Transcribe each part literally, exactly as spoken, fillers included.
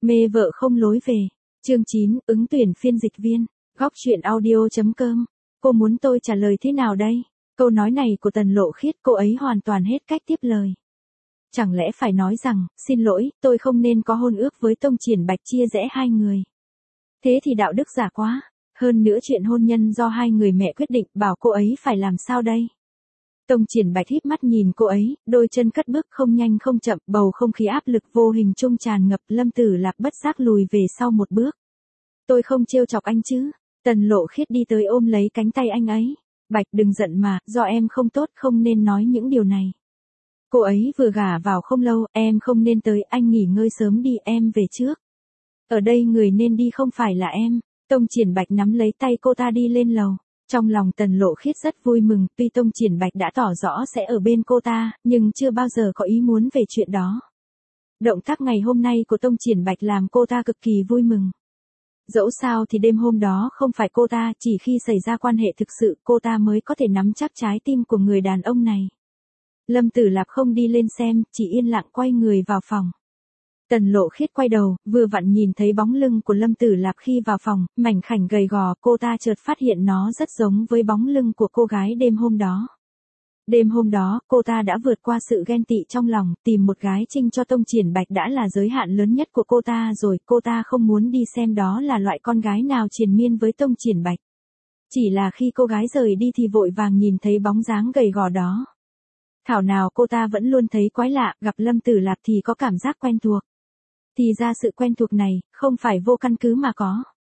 Mê vợ không lối về. Chương chín, ứng tuyển phiên dịch viên. Góc truyện audio.com. Cô muốn tôi trả lời thế nào đây? Câu nói này của Tần Lộ Khiết, cô ấy hoàn toàn hết cách tiếp lời. Chẳng lẽ phải nói rằng, xin lỗi, tôi không nên có hôn ước với Tông Triển Bạch chia rẽ hai người. Thế thì đạo đức giả quá. Hơn nữa chuyện hôn nhân do hai người mẹ quyết định, bảo cô ấy phải làm sao đây? Tông Triển Bạch híp mắt nhìn cô ấy, đôi chân cất bước không nhanh không chậm, bầu không khí áp lực vô hình trung tràn ngập. Lâm Tử Lạp bất giác lùi về sau một bước. Tôi không trêu chọc anh chứ? Tần Lộ Khiết đi tới ôm lấy cánh tay anh ấy. Bạch, đừng giận mà, do em không tốt, không nên nói những điều này. Cô ấy vừa gả vào không lâu, em không nên tới, anh nghỉ ngơi sớm đi, em về trước. Ở đây người nên đi không phải là em. Tông Triển Bạch nắm lấy tay cô ta đi lên lầu. Trong lòng Tần Lộ Khiết rất vui mừng, tuy Tông Triển Bạch đã tỏ rõ sẽ ở bên cô ta, nhưng chưa bao giờ có ý muốn về chuyện đó. Động tác ngày hôm nay của Tông Triển Bạch làm cô ta cực kỳ vui mừng. Dẫu sao thì đêm hôm đó không phải cô ta, chỉ khi xảy ra quan hệ thực sự cô ta mới có thể nắm chắc trái tim của người đàn ông này. Lâm Tử Lạp không đi lên xem, chỉ yên lặng quay người vào phòng. Tần Lộ Khiết quay đầu, vừa vặn nhìn thấy bóng lưng của Lâm Tử Lạp khi vào phòng, mảnh khảnh gầy gò, cô ta chợt phát hiện nó rất giống với bóng lưng của cô gái đêm hôm đó. Đêm hôm đó, cô ta đã vượt qua sự ghen tị trong lòng, tìm một gái trinh cho Tông Triển Bạch đã là giới hạn lớn nhất của cô ta rồi, cô ta không muốn đi xem đó là loại con gái nào triền miên với Tông Triển Bạch. Chỉ là khi cô gái rời đi thì vội vàng nhìn thấy bóng dáng gầy gò đó. Thảo nào cô ta vẫn luôn thấy quái lạ, gặp Lâm Tử Lạp thì có cảm giác quen thuộc. Thì ra sự quen thuộc này, không phải vô căn cứ mà có.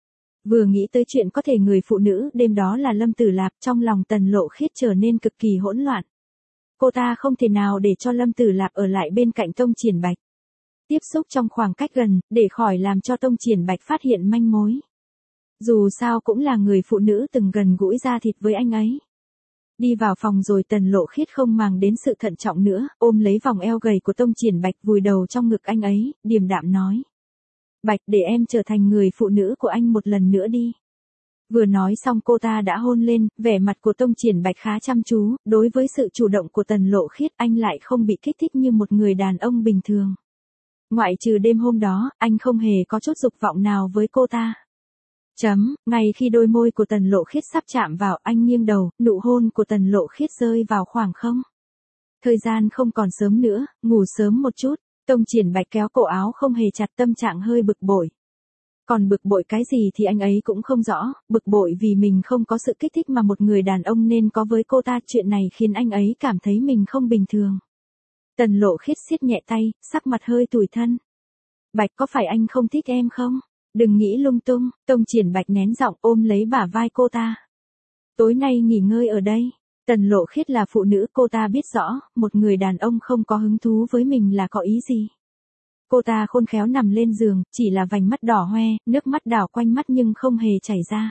Vừa nghĩ tới chuyện có thể người phụ nữ đêm đó là Lâm Tử Lạp, trong lòng Tần Lộ Khiết trở nên cực kỳ hỗn loạn. Cô ta không thể nào để cho Lâm Tử Lạp ở lại bên cạnh Tông Triển Bạch. Tiếp xúc trong khoảng cách gần, để khỏi làm cho Tông Triển Bạch phát hiện manh mối. Dù sao cũng là người phụ nữ từng gần gũi da thịt với anh ấy. Đi vào phòng rồi Tần Lộ Khiết không màng đến sự thận trọng nữa, ôm lấy vòng eo gầy của Tông Triển Bạch vùi đầu trong ngực anh ấy, điềm đạm nói. Bạch, để em trở thành người phụ nữ của anh một lần nữa đi. Vừa nói xong cô ta đã hôn lên, vẻ mặt của Tông Triển Bạch khá chăm chú, đối với sự chủ động của Tần Lộ Khiết anh lại không bị kích thích như một người đàn ông bình thường. Ngoại trừ đêm hôm đó, anh không hề có chút dục vọng nào với cô ta. Chấm, ngay khi đôi môi của Tần Lộ Khiết sắp chạm vào, anh nghiêng đầu, nụ hôn của Tần Lộ Khiết rơi vào khoảng không. Thời gian không còn sớm nữa, ngủ sớm một chút. Tông Triển Bạch kéo cổ áo không hề chặt, tâm trạng hơi bực bội. Còn bực bội cái gì thì anh ấy cũng không rõ, bực bội vì mình không có sự kích thích mà một người đàn ông nên có với cô ta, chuyện này khiến anh ấy cảm thấy mình không bình thường. Tần Lộ Khiết siết nhẹ tay, sắc mặt hơi tủi thân. Bạch, có phải anh không thích em không? Đừng nghĩ lung tung. Tông Triển Bạch nén giọng ôm lấy bả vai cô ta. Tối nay nghỉ ngơi ở đây. Tần Lộ Khiết là phụ nữ, cô ta biết rõ, một người đàn ông không có hứng thú với mình là có ý gì. Cô ta khôn khéo nằm lên giường, chỉ là vành mắt đỏ hoe, nước mắt đảo quanh mắt nhưng không hề chảy ra.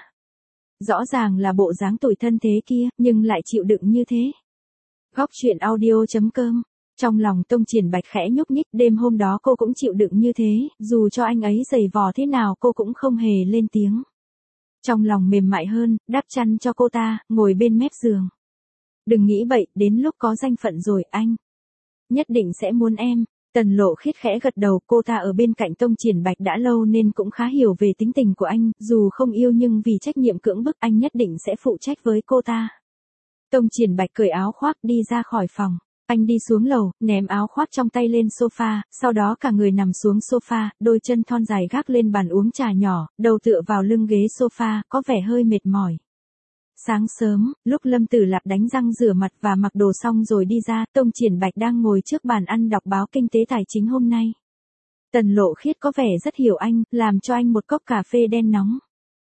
Rõ ràng là bộ dáng tủi thân thế kia, nhưng lại chịu đựng như thế. Góc truyện audio.com. Trong lòng Tông Triển Bạch khẽ nhúc nhích, đêm hôm đó cô cũng chịu đựng như thế, dù cho anh ấy giày vò thế nào cô cũng không hề lên tiếng. Trong lòng mềm mại hơn, đắp chăn cho cô ta, ngồi bên mép giường. Đừng nghĩ bậy, đến lúc có danh phận rồi anh nhất định sẽ muốn em. Tần Lộ Khiết khẽ gật đầu, cô ta ở bên cạnh Tông Triển Bạch đã lâu nên cũng khá hiểu về tính tình của anh, dù không yêu nhưng vì trách nhiệm cưỡng bức anh nhất định sẽ phụ trách với cô ta. Tông Triển Bạch cởi áo khoác đi ra khỏi phòng. Anh đi xuống lầu, ném áo khoác trong tay lên sofa, sau đó cả người nằm xuống sofa, đôi chân thon dài gác lên bàn uống trà nhỏ, đầu tựa vào lưng ghế sofa, có vẻ hơi mệt mỏi. Sáng sớm, lúc Lâm Tử Lạp đánh răng rửa mặt và mặc đồ xong rồi đi ra, Tông Triển Bạch đang ngồi trước bàn ăn đọc báo kinh tế tài chính hôm nay. Tần Lộ Khiết có vẻ rất hiểu anh, làm cho anh một cốc cà phê đen nóng.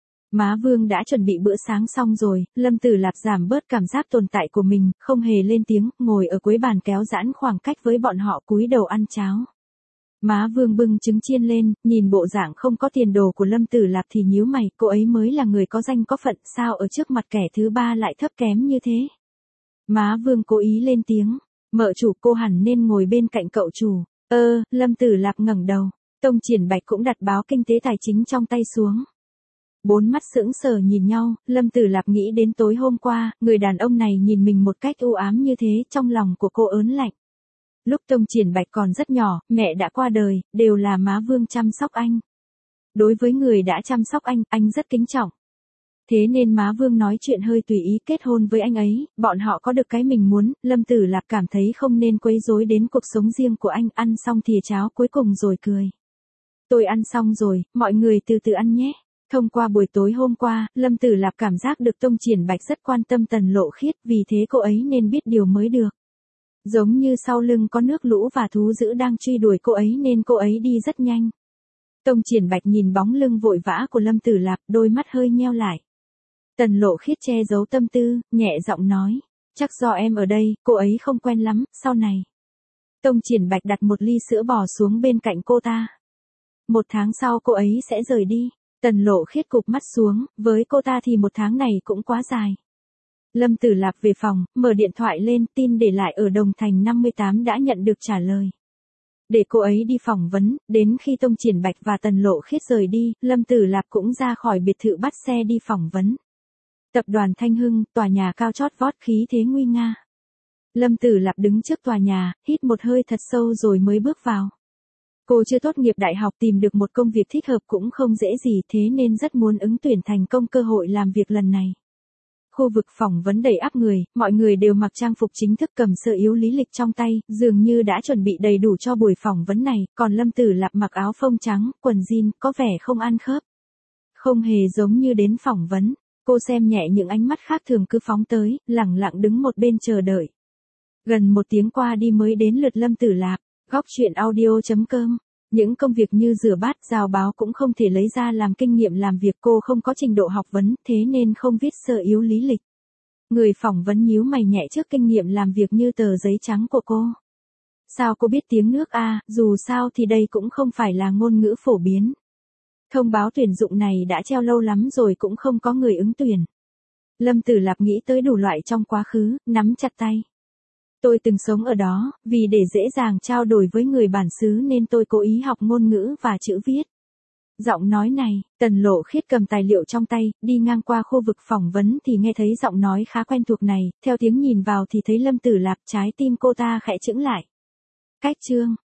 Má Vương đã chuẩn bị bữa sáng xong rồi, Lâm Tử Lạp giảm bớt cảm giác tồn tại của mình, không hề lên tiếng, ngồi ở cuối bàn kéo giãn khoảng cách với bọn họ cúi đầu ăn cháo. Má Vương bưng trứng chiên lên, nhìn bộ dạng không có tiền đồ của Lâm Tử Lạp thì nhíu mày, cô ấy mới là người có danh có phận, sao ở trước mặt kẻ thứ ba lại thấp kém như thế. Má Vương cố ý lên tiếng, mợ chủ, cô hẳn nên ngồi bên cạnh cậu chủ. Ơ, Lâm Tử Lạp ngẩng đầu, Tông Triển Bạch cũng đặt báo kinh tế tài chính trong tay xuống. Bốn mắt sững sờ nhìn nhau, Lâm Tử Lạp nghĩ đến tối hôm qua, người đàn ông này nhìn mình một cách u ám như thế, trong lòng của cô ớn lạnh. Lúc Tông Triển Bạch còn rất nhỏ, mẹ đã qua đời, đều là má Vương chăm sóc anh. Đối với người đã chăm sóc anh, anh rất kính trọng. Thế nên má Vương nói chuyện hơi tùy ý kết hôn với anh ấy, bọn họ có được cái mình muốn, Lâm Tử Lạp cảm thấy không nên quấy rối đến cuộc sống riêng của anh, ăn xong thìa cháo cuối cùng rồi cười. Tôi ăn xong rồi, mọi người từ từ ăn nhé. Thông qua buổi tối hôm qua, Lâm Tử Lạp cảm giác được Tông Triển Bạch rất quan tâm Tần Lộ Khiết, vì thế cô ấy nên biết điều mới được. Giống như sau lưng có nước lũ và thú dữ đang truy đuổi cô ấy nên cô ấy đi rất nhanh. Tông Triển Bạch nhìn bóng lưng vội vã của Lâm Tử Lạp, đôi mắt hơi nheo lại. Tần Lộ Khiết che giấu tâm tư, nhẹ giọng nói, chắc do em ở đây, cô ấy không quen lắm, sau này. Tông Triển Bạch đặt một ly sữa bò xuống bên cạnh cô ta. Một tháng sau cô ấy sẽ rời đi. Tần Lộ Khiết cụp mắt xuống, với cô ta thì một tháng này cũng quá dài. Lâm Tử Lạp về phòng, mở điện thoại lên, tin để lại ở Đồng Thành năm mươi tám đã nhận được trả lời. Để cô ấy đi phỏng vấn, đến khi Tông Triển Bạch và Tần Lộ Khiết rời đi, Lâm Tử Lạp cũng ra khỏi biệt thự bắt xe đi phỏng vấn. Tập đoàn Thanh Hưng, tòa nhà cao chót vót khí thế nguy nga. Lâm Tử Lạp đứng trước tòa nhà, hít một hơi thật sâu rồi mới bước vào. Cô chưa tốt nghiệp đại học, tìm được một công việc thích hợp cũng không dễ gì, thế nên rất muốn ứng tuyển thành công cơ hội làm việc lần này. Khu vực phỏng vấn đầy ắp người, mọi người đều mặc trang phục chính thức cầm sơ yếu lý lịch trong tay, dường như đã chuẩn bị đầy đủ cho buổi phỏng vấn này, còn Lâm Tử Lạp mặc áo phông trắng, quần jean, có vẻ không ăn khớp. Không hề giống như đến phỏng vấn, cô xem nhẹ những ánh mắt khác thường cứ phóng tới, lẳng lặng đứng một bên chờ đợi. Gần một tiếng qua đi mới đến lượt Lâm Tử Lạp. Góc chuyện audio chấm com. Những công việc như rửa bát, rào báo cũng không thể lấy ra làm kinh nghiệm làm việc, cô không có trình độ học vấn, thế nên không viết sơ yếu lý lịch. Người phỏng vấn nhíu mày nhẹ trước kinh nghiệm làm việc như tờ giấy trắng của cô. Sao cô biết tiếng nước a, dù sao thì đây cũng không phải là ngôn ngữ phổ biến. Thông báo tuyển dụng này đã treo lâu lắm rồi cũng không có người ứng tuyển. Lâm Tử Lạp nghĩ tới đủ loại trong quá khứ, nắm chặt tay. Tôi từng sống ở đó, vì để dễ dàng trao đổi với người bản xứ nên tôi cố ý học ngôn ngữ và chữ viết. Giọng nói này, Tần Lộ Khiết cầm tài liệu trong tay, đi ngang qua khu vực phỏng vấn thì nghe thấy giọng nói khá quen thuộc này, theo tiếng nhìn vào thì thấy Lâm Tử Lạp, trái tim cô ta khẽ chững lại. Cách chương,